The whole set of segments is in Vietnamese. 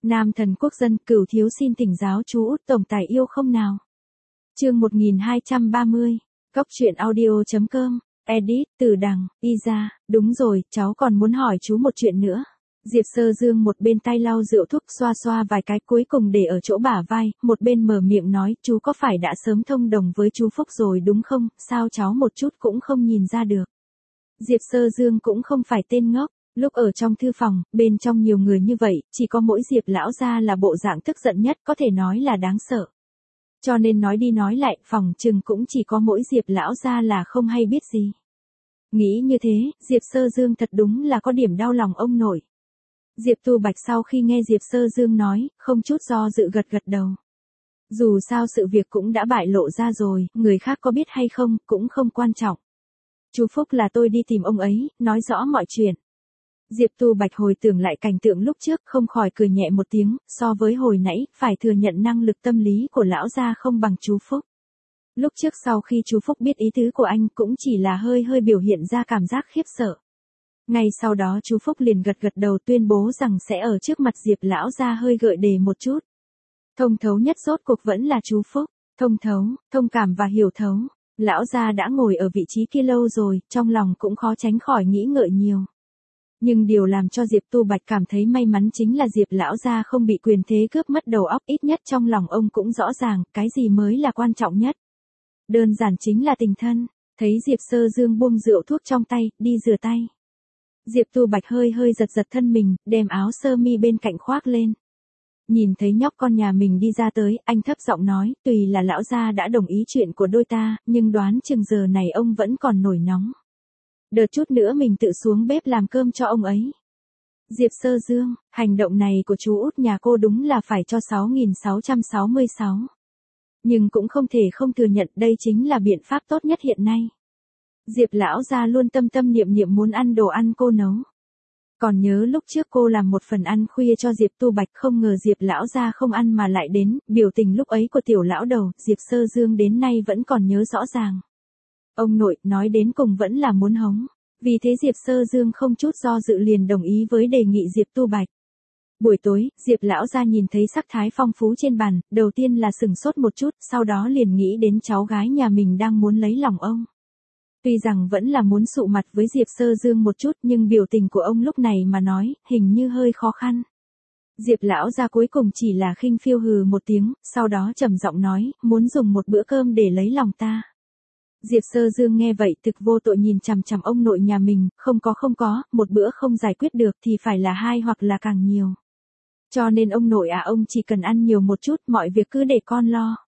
Nam thần quốc dân, Cửu thiếu xin thỉnh giáo chú Út tổng tài yêu không nào. Chương 1230. Cốc truyện audio.com. Edit, Từ Đằng, Iza. Đúng rồi, cháu còn muốn hỏi chú một chuyện nữa. Diệp Sơ Dương một bên tay lau rượu thuốc xoa xoa vài cái cuối cùng để ở chỗ bả vai, một bên mở miệng nói, chú có phải đã sớm thông đồng với chú Phúc rồi đúng không, sao cháu một chút cũng không nhìn ra được. Diệp Sơ Dương cũng không phải tên ngốc, lúc ở trong thư phòng, bên trong nhiều người như vậy, chỉ có mỗi Diệp lão gia là bộ dạng tức giận nhất, có thể nói là đáng sợ. Cho nên nói đi nói lại, phòng trừng cũng chỉ có mỗi Diệp lão gia là không hay biết gì. Nghĩ như thế, Diệp Sơ Dương thật đúng là có điểm đau lòng ông nội. Diệp Tu Bạch sau khi nghe Diệp Sơ Dương nói, không chút do dự gật gật đầu. Dù sao sự việc cũng đã bại lộ ra rồi, người khác có biết hay không, cũng không quan trọng. Chú Phúc là tôi đi tìm ông ấy, nói rõ mọi chuyện. Diệp Tu Bạch hồi tưởng lại cảnh tượng lúc trước, không khỏi cười nhẹ một tiếng, so với hồi nãy, phải thừa nhận năng lực tâm lý của lão gia không bằng chú Phúc. Lúc trước sau khi chú Phúc biết ý tứ của anh cũng chỉ là hơi biểu hiện ra cảm giác khiếp sợ. Ngay sau đó chú Phúc liền gật gật đầu tuyên bố rằng sẽ ở trước mặt Diệp lão gia hơi gợi đề một chút. Thông thấu nhất rốt cuộc vẫn là chú Phúc, thông thấu, thông cảm và hiểu thấu. Lão gia đã ngồi ở vị trí kia lâu rồi, trong lòng cũng khó tránh khỏi nghĩ ngợi nhiều. Nhưng điều làm cho Diệp Tu Bạch cảm thấy may mắn chính là Diệp lão gia không bị quyền thế cướp mất đầu óc, ít nhất trong lòng ông cũng rõ ràng, cái gì mới là quan trọng nhất. Đơn giản chính là tình thân. Thấy Diệp Sơ Dương buông rượu thuốc trong tay, đi rửa tay. Diệp Tu Bạch hơi giật thân mình, đem áo sơ mi bên cạnh khoác lên. Nhìn thấy nhóc con nhà mình đi ra tới, anh thấp giọng nói, tùy là lão gia đã đồng ý chuyện của đôi ta, nhưng đoán chừng giờ này ông vẫn còn nổi nóng. Đợt chút nữa mình tự xuống bếp làm cơm cho ông ấy. Diệp Sơ Dương, hành động này của chú Út nhà cô đúng là phải cho 6.666. Nhưng cũng không thể không thừa nhận đây chính là biện pháp tốt nhất hiện nay. Diệp lão gia luôn tâm niệm muốn ăn đồ ăn cô nấu. Còn nhớ lúc trước cô làm một phần ăn khuya cho Diệp Tu Bạch, không ngờ Diệp lão gia không ăn mà lại đến, biểu tình lúc ấy của tiểu lão đầu, Diệp Sơ Dương đến nay vẫn còn nhớ rõ ràng. Ông nội, nói đến cùng vẫn là muốn hống. Vì thế Diệp Sơ Dương không chút do dự liền đồng ý với đề nghị Diệp Tu Bạch. Buổi tối, Diệp lão gia nhìn thấy sắc thái phong phú trên bàn, đầu tiên là sừng sốt một chút, sau đó liền nghĩ đến cháu gái nhà mình đang muốn lấy lòng ông. Tuy rằng vẫn là muốn sụ mặt với Diệp Sơ Dương một chút, nhưng biểu tình của ông lúc này mà nói, hình như hơi khó khăn. Diệp lão gia cuối cùng chỉ là khinh phiêu hừ một tiếng, sau đó trầm giọng nói, muốn dùng một bữa cơm để lấy lòng ta. Diệp Sơ Dương nghe vậy thực vô tội nhìn chằm chằm ông nội nhà mình, không có, một bữa không giải quyết được thì phải là hai hoặc là càng nhiều. Cho nên ông nội ông chỉ cần ăn nhiều một chút, mọi việc cứ để con lo.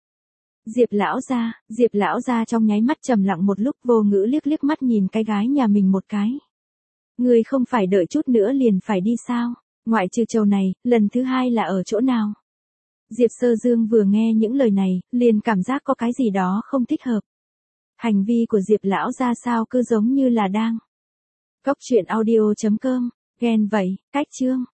Diệp lão gia trong nháy mắt trầm lặng một lúc, vô ngữ liếc mắt nhìn cái gái nhà mình một cái. Người không phải đợi chút nữa liền phải đi sao, ngoại trừ trầu này, lần thứ hai là ở chỗ nào? Diệp Sơ Dương vừa nghe những lời này, liền cảm giác có cái gì đó không thích hợp. Hành vi của Diệp lão gia sao cứ giống như là đang. Cốc truyện audio.com, ghen vậy, cách chương.